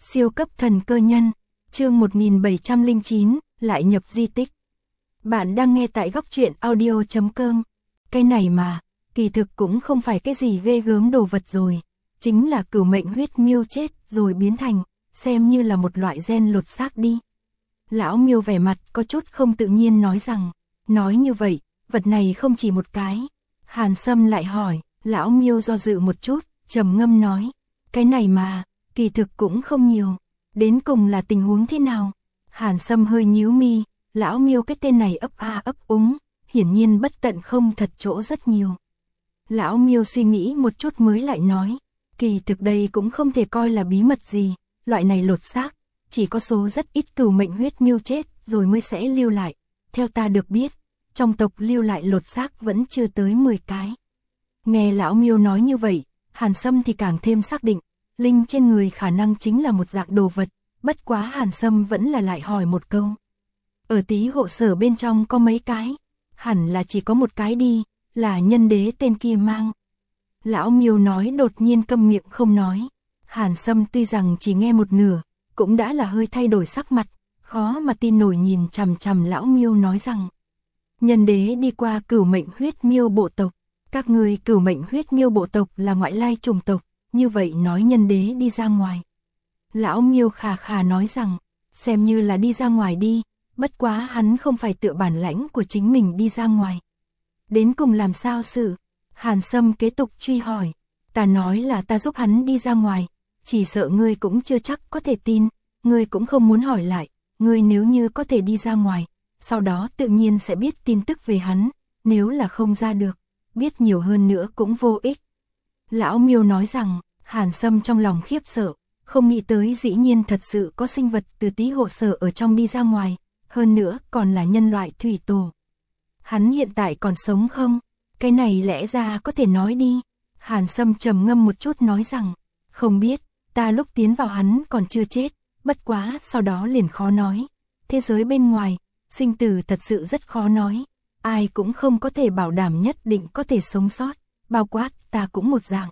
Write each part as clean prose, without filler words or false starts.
Siêu cấp thần cơ nhân, chương 1709, lại nhập di tích. Bạn đang nghe tại góc truyện audio.com. Cái này mà, kỳ thực cũng không phải cái gì ghê gớm đồ vật rồi, chính là cửu mệnh huyết miêu chết rồi biến thành, xem như là một loại gen lột xác đi. Lão Miêu vẻ mặt có chút không tự nhiên nói rằng, nói như vậy, vật này không chỉ một cái. Hàn Sâm lại hỏi, Lão Miêu do dự một chút, trầm ngâm nói, cái này mà, kỳ thực cũng không nhiều, đến cùng là tình huống thế nào? Hàn Sâm hơi nhíu mi, Lão Miêu cái tên này ấp a ấp úng, hiển nhiên bất tận không thật chỗ rất nhiều. Lão Miêu suy nghĩ một chút mới lại nói, kỳ thực đây cũng không thể coi là bí mật gì, loại này lột xác, chỉ có số rất ít cửu mệnh huyết miêu chết rồi mới sẽ lưu lại. Theo ta được biết, trong tộc lưu lại lột xác vẫn chưa tới 10 cái. Nghe Lão Miêu nói như vậy, Hàn Sâm thì càng thêm xác định, linh trên người khả năng chính là một dạng đồ vật, bất quá Hàn Sâm vẫn là lại hỏi một câu. Ở Tý hộ sở bên trong có mấy cái? Hẳn là chỉ có một cái đi, là nhân đế tên kia mang. Lão Miêu nói đột nhiên câm miệng không nói. Hàn Sâm tuy rằng chỉ nghe một nửa, cũng đã là hơi thay đổi sắc mặt, khó mà tin nổi nhìn chằm chằm Lão Miêu nói rằng. Nhân đế đi qua cửu mệnh huyết miêu bộ tộc, các người cửu mệnh huyết miêu bộ tộc là ngoại lai chủng tộc, như vậy nói nhân đế đi ra ngoài. Lão Miêu khà khà nói rằng, xem như là đi ra ngoài đi, bất quá hắn không phải tựa bản lãnh của chính mình đi ra ngoài. Đến cùng làm sao sự? Hàn Sâm kế tục truy hỏi, ta nói là ta giúp hắn đi ra ngoài, chỉ sợ ngươi cũng chưa chắc có thể tin, ngươi cũng không muốn hỏi lại, ngươi nếu như có thể đi ra ngoài, sau đó tự nhiên sẽ biết tin tức về hắn, nếu là không ra được, biết nhiều hơn nữa cũng vô ích. Lão Miêu nói rằng, Hàn Sâm trong lòng khiếp sợ, không nghĩ tới dĩ nhiên thật sự có sinh vật từ Tý hộ sở ở trong đi ra ngoài, hơn nữa còn là nhân loại thủy tổ. Hắn hiện tại còn sống không? Cái này lẽ ra có thể nói đi. Hàn Sâm trầm ngâm một chút nói rằng, không biết, ta lúc tiến vào hắn còn chưa chết, bất quá sau đó liền khó nói. Thế giới bên ngoài, sinh tử thật sự rất khó nói, ai cũng không có thể bảo đảm nhất định có thể sống sót, bao quát ta cũng một dạng.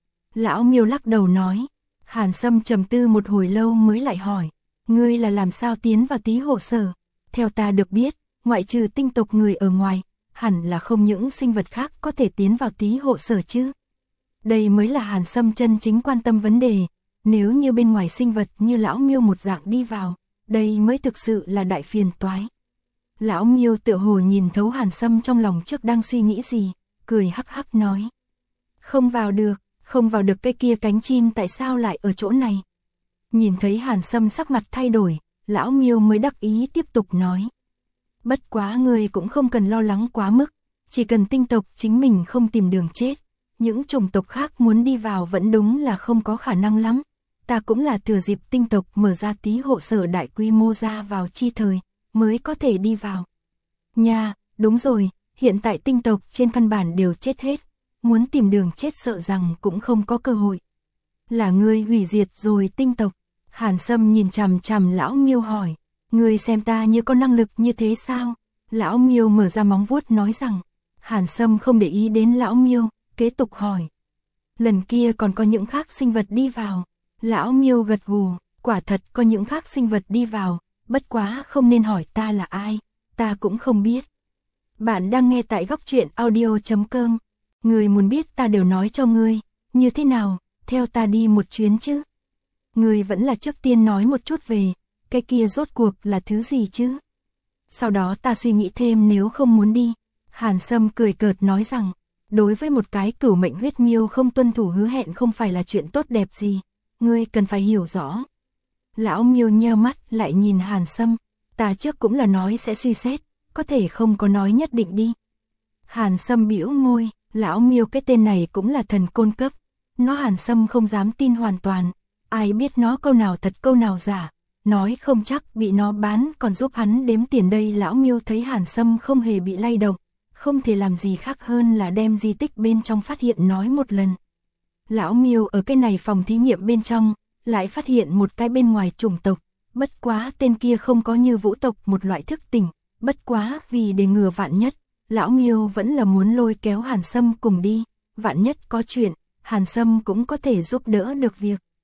Lão Miêu lắc đầu nói. Hàn Sâm trầm tư một hồi lâu mới lại hỏi, ngươi là làm sao tiến vào Tý hộ sở? Theo ta được biết, ngoại trừ tinh tộc người ở ngoài, hẳn là không những sinh vật khác có thể tiến vào Tý hộ sở chứ. Đây mới là Hàn Sâm chân chính quan tâm vấn đề, nếu như bên ngoài sinh vật như Lão Miêu một dạng đi vào, đây mới thực sự là đại phiền toái. Lão Miêu tựa hồ nhìn thấu Hàn Sâm trong lòng trước đang suy nghĩ gì, cười hắc hắc nói. Không vào được, không vào được, cái kia cánh chim tại sao lại ở chỗ này? Nhìn thấy Hàn Sâm sắc mặt thay đổi, Lão Miêu mới đắc ý tiếp tục nói. Bất quá người cũng không cần lo lắng quá mức, chỉ cần tinh tộc chính mình không tìm đường chết, những chủng tộc khác muốn đi vào vẫn đúng là không có khả năng lắm. Ta cũng là thừa dịp tinh tộc mở ra Tý hộ sở đại quy mô ra vào chi thời, mới có thể đi vào. Nha, đúng rồi, hiện tại tinh tộc trên căn bản đều chết hết, muốn tìm đường chết sợ rằng cũng không có cơ hội. Là ngươi hủy diệt rồi tinh tộc? Hàn Sâm nhìn chằm chằm Lão Miêu hỏi, ngươi xem ta như có năng lực như thế sao? Lão Miêu mở ra móng vuốt nói rằng. Hàn Sâm không để ý đến Lão Miêu, kế tục hỏi, lần kia còn có những khác sinh vật đi vào? Lão Miêu gật gù, quả thật có những khác sinh vật đi vào, bất quá không nên hỏi ta là ai, ta cũng không biết. Bạn đang nghe tại góc truyện audio.com. Người muốn biết ta đều nói cho ngươi, như thế nào, theo ta đi một chuyến chứ? Ngươi vẫn là trước tiên nói một chút về, cái kia rốt cuộc là thứ gì chứ? Sau đó ta suy nghĩ thêm nếu không muốn đi. Hàn Sâm cười cợt nói rằng, đối với một cái cửu mệnh huyết miêu không tuân thủ hứa hẹn không phải là chuyện tốt đẹp gì, ngươi cần phải hiểu rõ. Lão Miêu nheo mắt lại nhìn Hàn Sâm, ta trước cũng là nói sẽ suy xét, có thể không có nói nhất định đi. Hàn Sâm bĩu môi. Lão Miêu cái tên này cũng là thần côn cấp, nó Hàn Sâm không dám tin hoàn toàn, ai biết nó câu nào thật câu nào giả, nói không chắc bị nó bán còn giúp hắn đếm tiền đây. Lão Miêu thấy Hàn Sâm không hề bị lay động, không thể làm gì khác hơn là đem di tích bên trong phát hiện nói một lần. Lão Miêu ở cái này phòng thí nghiệm bên trong, lại phát hiện một cái bên ngoài chủng tộc, bất quá tên kia không có như vũ tộc một loại thức tỉnh, bất quá vì để ngừa vạn nhất. Lão Miêu vẫn là muốn lôi kéo Hàn Sâm cùng đi, vạn nhất có chuyện, Hàn Sâm cũng có thể giúp đỡ được việc.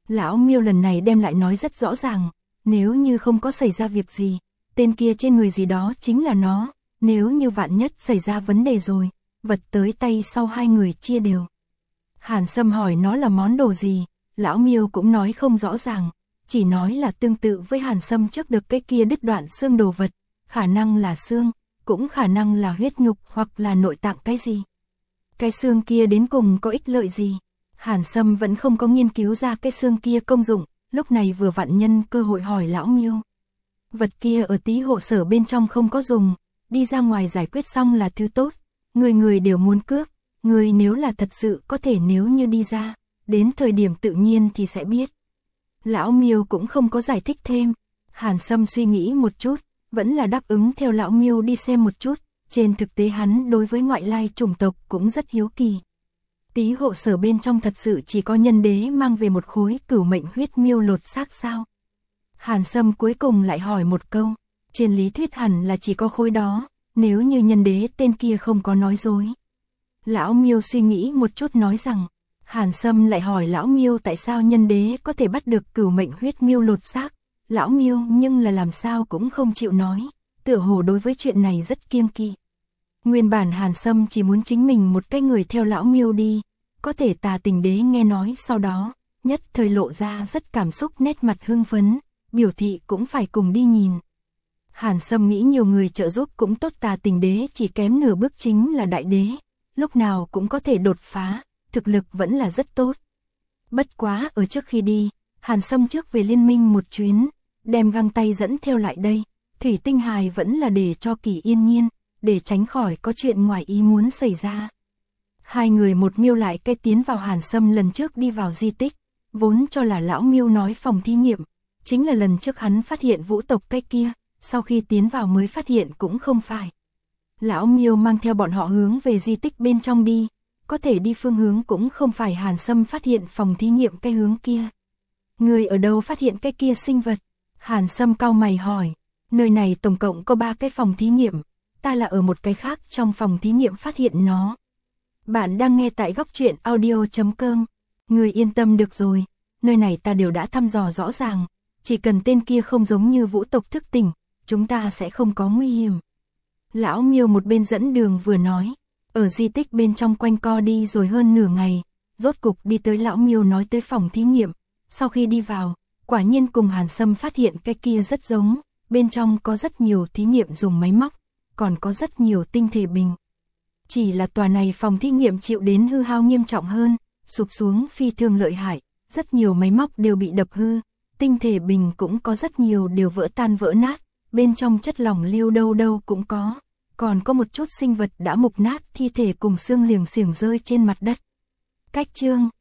Lão Miêu lần này đem lại nói rất rõ ràng, nếu như không có xảy ra việc gì, tên kia trên người gì đó chính là nó, nếu như vạn nhất xảy ra vấn đề rồi, vật tới tay sau hai người chia đều. Hàn Sâm hỏi nó là món đồ gì, Lão Miêu cũng nói không rõ ràng, chỉ nói là tương tự với Hàn Sâm trước được cái kia đứt đoạn xương đồ vật, khả năng là xương, cũng khả năng là huyết nhục hoặc là nội tạng cái gì. Cái xương kia đến cùng có ích lợi gì? Hàn Sâm vẫn không có nghiên cứu ra cái xương kia công dụng, lúc này vừa vặn nhân cơ hội hỏi Lão Miêu. Vật kia ở Tý Hộ Sở bên trong không có dùng, đi ra ngoài giải quyết xong là thứ tốt, người người đều muốn cướp, người nếu là thật sự có thể nếu như đi ra, đến thời điểm tự nhiên thì sẽ biết. Lão Miêu cũng không có giải thích thêm, Hàn Sâm suy nghĩ một chút, vẫn là đáp ứng theo Lão Miêu đi xem một chút, trên thực tế hắn đối với ngoại lai chủng tộc cũng rất hiếu kỳ. Tý Hộ Sở bên trong thật sự chỉ có Nhân Đế mang về một khối cửu mệnh huyết miêu lột xác sao? Hàn Sâm cuối cùng lại hỏi một câu, trên lý thuyết hẳn là chỉ có khối đó, nếu như Nhân Đế tên kia không có nói dối. Lão Miêu suy nghĩ một chút nói rằng, Hàn Sâm lại hỏi Lão Miêu tại sao Nhân Đế có thể bắt được cửu mệnh huyết miêu lột xác. Lão Miêu nhưng là làm sao cũng không chịu nói, tựa hồ đối với chuyện này rất kiêng kỵ. Nguyên bản Hàn Sâm chỉ muốn chính mình một cái người theo Lão Miêu đi, có thể Tà Tình Đế nghe nói sau đó, nhất thời lộ ra rất cảm xúc nét mặt hưng phấn, biểu thị cũng phải cùng đi nhìn. Hàn Sâm nghĩ nhiều người trợ giúp cũng tốt, Tà Tình Đế chỉ kém nửa bước chính là đại đế, lúc nào cũng có thể đột phá, thực lực vẫn là rất tốt. Bất quá ở trước khi đi, Hàn Sâm trước về liên minh một chuyến, đem găng tay dẫn theo lại đây, thủy tinh hài vẫn là để cho Kỳ yên nhiên, để tránh khỏi có chuyện ngoài ý muốn xảy ra. Hai người một miêu lại cái tiến vào Hàn Sâm lần trước đi vào di tích, vốn cho là Lão Miêu nói phòng thí nghiệm, chính là lần trước hắn phát hiện vũ tộc cái kia, sau khi tiến vào mới phát hiện cũng không phải. Lão Miêu mang theo bọn họ hướng về di tích bên trong đi, có thể đi phương hướng cũng không phải Hàn Sâm phát hiện phòng thí nghiệm cái hướng kia. Người ở đâu phát hiện cái kia sinh vật? Hàn Sâm cau mày hỏi, nơi này tổng cộng có 3 cái phòng thí nghiệm, ta là ở một cái khác trong phòng thí nghiệm phát hiện nó. Bạn đang nghe tại góc truyện audio.com, người yên tâm được rồi, nơi này ta đều đã thăm dò rõ ràng, chỉ cần tên kia không giống như vũ tộc thức tỉnh, chúng ta sẽ không có nguy hiểm. Lão Miêu một bên dẫn đường vừa nói, ở di tích bên trong quanh co đi rồi hơn nửa ngày, rốt cục đi tới Lão Miêu nói tới phòng thí nghiệm, sau khi đi vào, quả nhiên cùng Hàn Sâm phát hiện cái kia rất giống, bên trong có rất nhiều thí nghiệm dùng máy móc, còn có rất nhiều tinh thể bình. Chỉ là tòa này phòng thí nghiệm chịu đến hư hao nghiêm trọng hơn, sụp xuống phi thường lợi hại, rất nhiều máy móc đều bị đập hư, tinh thể bình cũng có rất nhiều đều vỡ tan vỡ nát, bên trong chất lỏng lưu đâu đâu cũng có, còn có một chút sinh vật đã mục nát thi thể cùng xương liềng xiềng rơi trên mặt đất. Cách chương